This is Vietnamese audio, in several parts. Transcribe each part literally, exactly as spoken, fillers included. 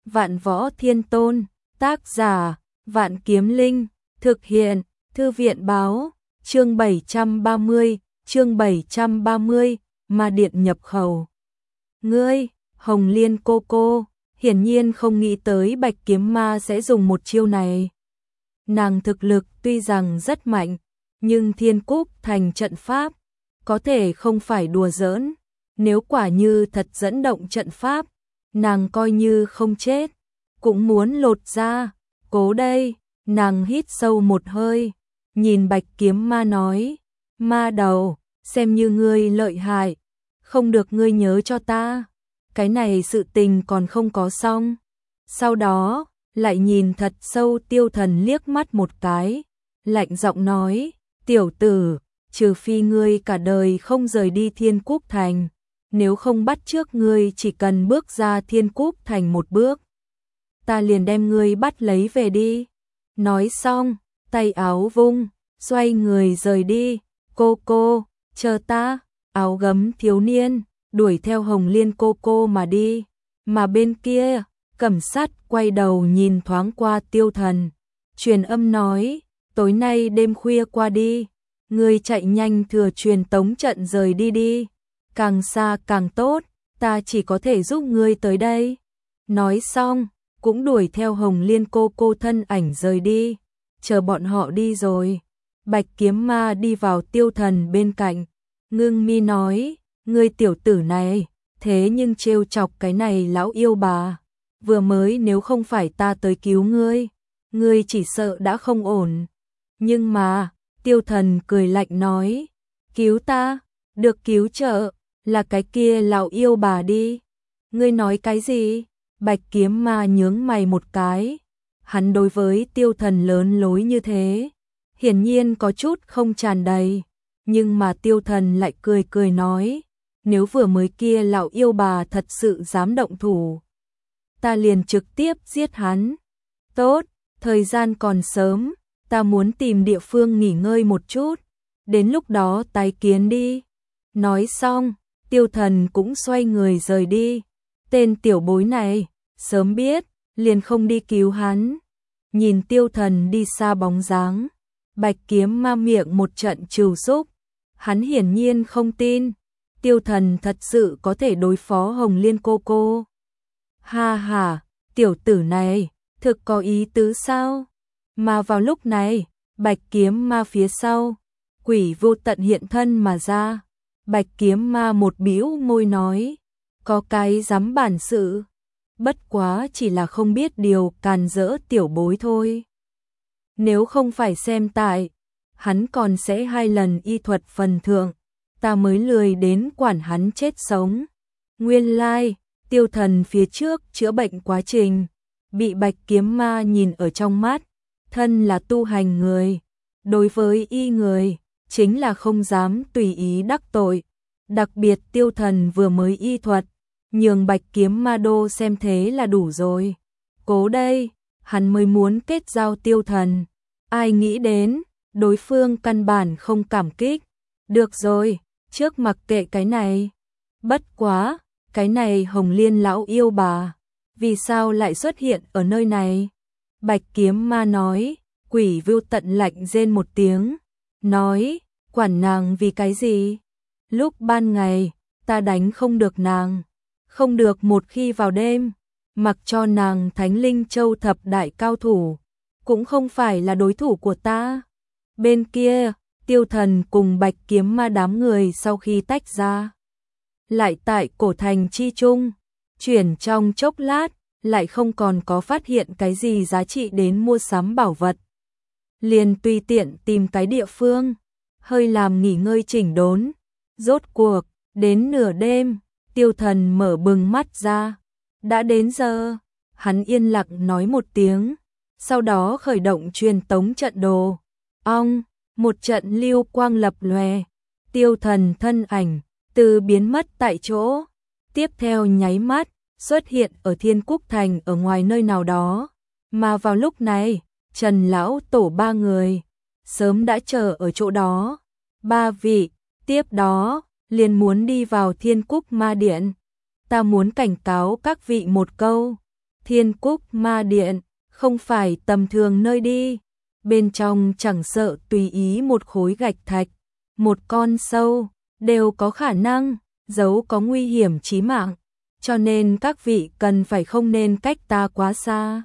Vạn Võ Thiên Tôn, tác giả, Vạn Kiếm Linh, thực hiện, Thư viện báo, chương bảy trăm ba mươi, chương bảy trăm ba mươi, Ma Điện nhập khẩu. Ngươi, Hồng Liên cô cô, hiển nhiên không nghĩ tới Bạch Kiếm Ma sẽ dùng một chiêu này. Nàng thực lực tuy rằng rất mạnh, nhưng Thiên Cúc Thành trận pháp, có thể không phải đùa giỡn, nếu quả như thật dẫn động trận pháp, nàng coi như không chết, cũng muốn lột ra, cố đây, nàng hít sâu một hơi, nhìn Bạch Kiếm Ma nói, ma đầu, xem như ngươi lợi hại, không được ngươi nhớ cho ta, cái này sự tình còn không có xong. Sau đó, lại nhìn thật sâu Tiêu Thần liếc mắt một cái, lạnh giọng nói, tiểu tử, trừ phi ngươi cả đời không rời đi Thiên Cúc Thành, nếu không bắt trước ngươi chỉ cần bước ra Thiên Cúc Thành một bước, ta liền đem ngươi bắt lấy về đi. Nói xong, tay áo vung, xoay người rời đi, cô cô, chờ ta, áo gấm thiếu niên, đuổi theo Hồng Liên cô cô mà đi, mà bên kia, Cẩm Sắt quay đầu nhìn thoáng qua Tiêu Thần, truyền âm nói, tối nay đêm khuya qua đi, ngươi chạy nhanh thừa truyền tống trận rời đi đi, càng xa càng tốt, ta chỉ có thể giúp ngươi tới đây. Nói xong, cũng đuổi theo Hồng Liên cô cô thân ảnh rời đi, chờ bọn họ đi rồi. Bạch Kiếm Ma đi vào Tiêu Thần bên cạnh, ngưng mi nói, ngươi tiểu tử này, thế nhưng trêu chọc cái này lão yêu bà, vừa mới nếu không phải ta tới cứu ngươi, ngươi chỉ sợ đã không ổn. Nhưng mà, Tiêu Thần cười lạnh nói, cứu ta, được cứu trợ, là cái kia lão yêu bà đi. Ngươi nói cái gì? Bạch Kiếm Ma nhướng mày một cái, hắn đối với Tiêu Thần lớn lối như thế, hiển nhiên có chút không tràn đầy, nhưng mà Tiêu Thần lại cười cười nói, nếu vừa mới kia lão yêu bà thật sự dám động thủ, ta liền trực tiếp giết hắn. Tốt, thời gian còn sớm, ta muốn tìm địa phương nghỉ ngơi một chút, đến lúc đó tái kiến đi. Nói xong, Tiêu Thần cũng xoay người rời đi. Tên tiểu bối này, sớm biết, liền không đi cứu hắn. Nhìn Tiêu Thần đi xa bóng dáng, Bạch Kiếm Ma miệng một trận trừ xúc, hắn hiển nhiên không tin Tiêu Thần thật sự có thể đối phó Hồng Liên cô cô. Ha ha, tiểu tử này, thực có ý tứ sao? Mà vào lúc này, Bạch Kiếm Ma phía sau, Quỷ Vô Tận hiện thân mà ra. Bạch Kiếm Ma một bĩu môi nói, có cái dám bản sự, bất quá chỉ là không biết điều càn rỡ tiểu bối thôi. Nếu không phải xem tại, hắn còn sẽ hai lần y thuật phần thượng, ta mới lười đến quản hắn chết sống. Nguyên lai, Tiêu Thần phía trước chữa bệnh quá trình, bị Bạch Kiếm Ma nhìn ở trong mắt, thân là tu hành người, đối với y người, chính là không dám tùy ý đắc tội. Đặc biệt Tiêu Thần vừa mới y thuật, nhường Bạch Kiếm Ma đô xem thế là đủ rồi. Cố đây, hắn mới muốn kết giao Tiêu Thần. Ai nghĩ đến, đối phương căn bản không cảm kích. Được rồi, trước mặc kệ cái này. Bất quá, cái này Hồng Liên lão yêu bà, vì sao lại xuất hiện ở nơi này? Bạch Kiếm Ma nói, Quỷ Vô Tận lạnh rên một tiếng, nói, quản nàng vì cái gì? Lúc ban ngày, ta đánh không được nàng, không được một khi vào đêm, mặc cho nàng Thánh Linh Châu thập đại cao thủ, cũng không phải là đối thủ của ta. Bên kia, Tiêu Thần cùng Bạch Kiếm Ma đám người sau khi tách ra, lại tại cổ thành chi trung, chuyển trong chốc lát, lại không còn có phát hiện cái gì giá trị đến mua sắm bảo vật. Liền tùy tiện tìm cái địa phương, hơi làm nghỉ ngơi chỉnh đốn. Rốt cuộc, đến nửa đêm, Tiêu Thần mở bừng mắt ra. Đã đến giờ, hắn yên lặng nói một tiếng, sau đó khởi động truyền tống trận đồ. Ong, một trận lưu quang lập lòe, Tiêu Thần thân ảnh từ biến mất tại chỗ, tiếp theo nháy mắt xuất hiện ở Thiên Cúc Thành ở ngoài nơi nào đó. Mà vào lúc này, Trần lão tổ ba người sớm đã chờ ở chỗ đó. Ba vị, tiếp đó liền muốn đi vào Thiên Cúc Ma Điện. Ta muốn cảnh cáo các vị một câu, Thiên Cúc Ma Điện, không phải tầm thường nơi đi. Bên trong chẳng sợ tùy ý một khối gạch thạch, một con sâu, đều có khả năng giấu có nguy hiểm chí mạng, cho nên các vị cần phải không nên cách ta quá xa.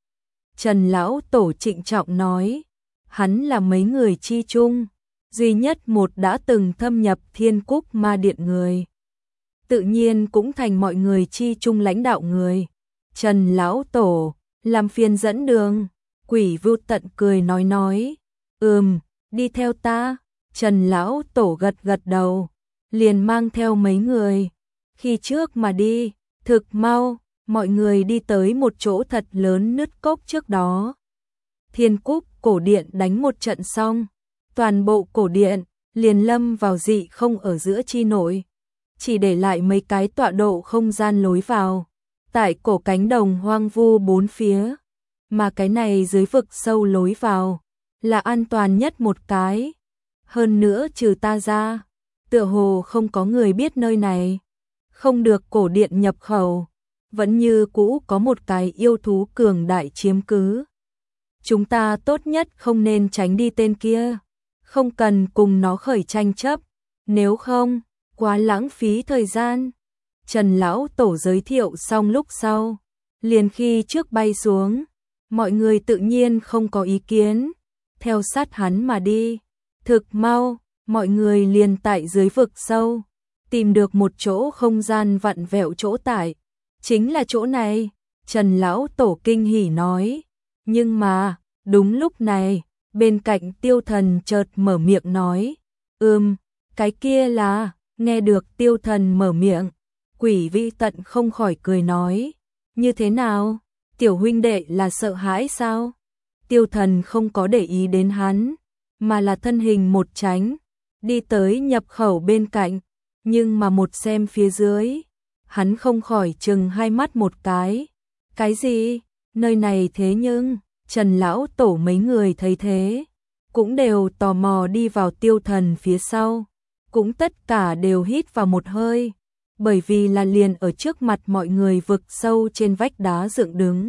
Trần Lão Tổ trịnh trọng nói, hắn là mấy người chi chung, duy nhất một đã từng thâm nhập Thiên Cúc Ma Điện người. Tự nhiên cũng thành mọi người chi chung lãnh đạo người. Trần Lão Tổ, làm phiền dẫn đường. Quỷ Vưu Tận cười nói nói, ừm, đi theo ta. Trần Lão Tổ gật gật đầu, liền mang theo mấy người. Khi trước mà đi, thực mau, mọi người đi tới một chỗ thật lớn nứt cốc trước đó. Thiên Cúc cổ điện đánh một trận xong, toàn bộ cổ điện liền lâm vào dị không ở giữa chi nội, chỉ để lại mấy cái tọa độ không gian lối vào, tại cổ cánh đồng hoang vu bốn phía, mà cái này dưới vực sâu lối vào là an toàn nhất một cái. Hơn nữa trừ ta ra, tựa hồ không có người biết nơi này không được cổ điện nhập khẩu, vẫn như cũ có một cái yêu thú cường đại chiếm cứ. Chúng ta tốt nhất không nên tránh đi tên kia, không cần cùng nó khởi tranh chấp, nếu không, quá lãng phí thời gian. Trần Lão Tổ giới thiệu xong lúc sau, liền khi trước bay xuống, mọi người tự nhiên không có ý kiến, theo sát hắn mà đi. Thực mau, mọi người liền tại dưới vực sâu, tìm được một chỗ không gian vặn vẹo chỗ tại. Chính là chỗ này, Trần Lão Tổ kinh hỉ nói. Nhưng mà, đúng lúc này, bên cạnh Tiêu Thần chợt mở miệng nói, ừm, cái kia là, nghe được Tiêu Thần mở miệng, Quỷ Vưu Tận không khỏi cười nói, như thế nào, tiểu huynh đệ là sợ hãi sao? Tiêu Thần không có để ý đến hắn, mà là thân hình một tránh, đi tới nhập khẩu bên cạnh, nhưng mà một xem phía dưới, hắn không khỏi chừng hai mắt một cái. Cái gì? Nơi này thế nhưng, Trần Lão Tổ mấy người thấy thế, cũng đều tò mò đi vào Tiêu Thần phía sau, cũng tất cả đều hít vào một hơi, bởi vì là liền ở trước mặt mọi người vực sâu trên vách đá dựng đứng.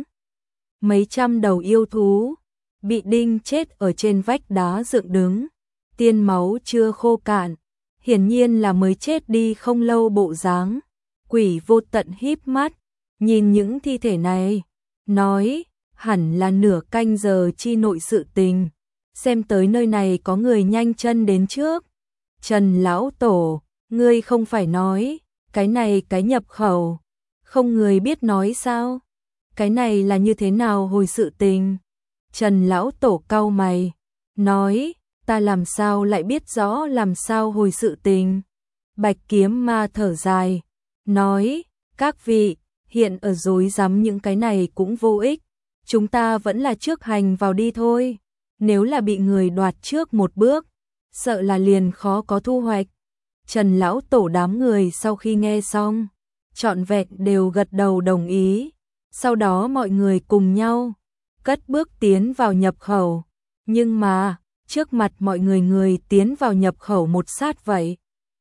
Mấy trăm đầu yêu thú, bị đinh chết ở trên vách đá dựng đứng, tiên máu chưa khô cạn, hiển nhiên là mới chết đi không lâu bộ dáng. Quỷ Vô Tận híp mắt, nhìn những thi thể này, nói, hẳn là nửa canh giờ chi nội sự tình, xem tới nơi này có người nhanh chân đến trước. Trần Lão Tổ, ngươi không phải nói, cái này cái nhập khẩu, không người biết nói sao? Cái này là như thế nào hồi sự tình? Trần Lão Tổ cau mày, nói, ta làm sao lại biết rõ làm sao hồi sự tình? Bạch Kiếm Ma thở dài, nói, các vị, hiện ở dối rắm những cái này cũng vô ích, chúng ta vẫn là trước hành vào đi thôi, nếu là bị người đoạt trước một bước, sợ là liền khó có thu hoạch. Trần Lão Tổ đám người sau khi nghe xong, trọn vẹn đều gật đầu đồng ý, sau đó mọi người cùng nhau cất bước tiến vào nhập khẩu, nhưng mà, trước mặt mọi người người tiến vào nhập khẩu một sát vậy.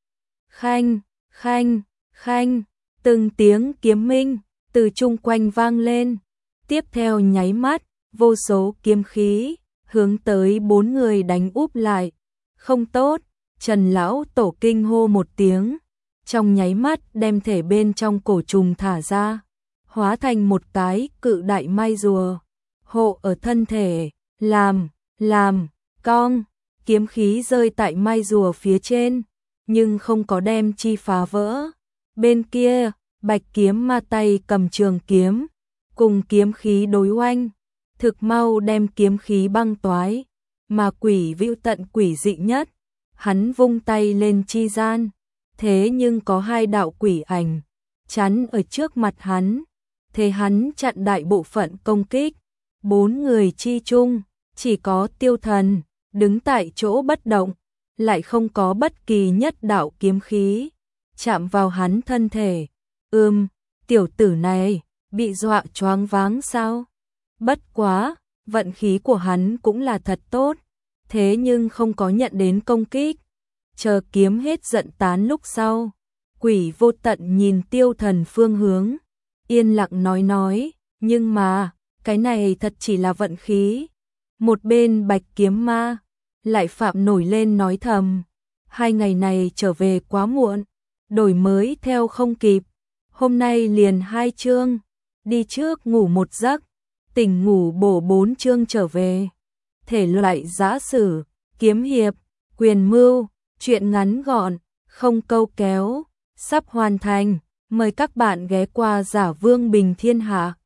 Khanh, khanh, khanh, từng tiếng kiếm minh từ chung quanh vang lên, tiếp theo nháy mắt, vô số kiếm khí hướng tới bốn người đánh úp lại. Không tốt, Trần Lão Tổ kinh hô một tiếng, trong nháy mắt đem thể bên trong cổ trùng thả ra, hóa thành một cái cự đại mai rùa, hộ ở thân thể, làm, làm, cong, kiếm khí rơi tại mai rùa phía trên, nhưng không có đem chi phá vỡ. Bên kia, Bạch Kiếm Ma tay cầm trường kiếm, cùng kiếm khí đối oanh, thực mau đem kiếm khí băng toái, mà Quỷ Vưu Tận quỷ dị nhất, hắn vung tay lên chi gian, thế nhưng có hai đạo quỷ ảnh chắn ở trước mặt hắn, thế hắn chặn đại bộ phận công kích. Bốn người chi chung, chỉ có Tiêu Thần đứng tại chỗ bất động, lại không có bất kỳ nhất đạo kiếm khí chạm vào hắn thân thể. Ừm, tiểu tử này bị dọa choáng váng sao? Bất quá, vận khí của hắn cũng là thật tốt, thế nhưng không có nhận đến công kích. Chờ kiếm hết giận tán lúc sau, Quỷ Vô Tận nhìn Tiêu Thần phương hướng, yên lặng nói nói, Nhưng mà, cái này thật chỉ là vận khí. Một bên Bạch Kiếm Ma lại phạm nổi lên nói thầm, hai ngày này trở về quá muộn, đổi mới theo không kịp, hôm nay liền hai chương, đi trước ngủ một giấc, tỉnh ngủ bổ bốn chương trở về. Thể loại giã sử, kiếm hiệp, quyền mưu, truyện ngắn gọn, không câu kéo, sắp hoàn thành, mời các bạn ghé qua Giả Vương Bình Thiên Hạ.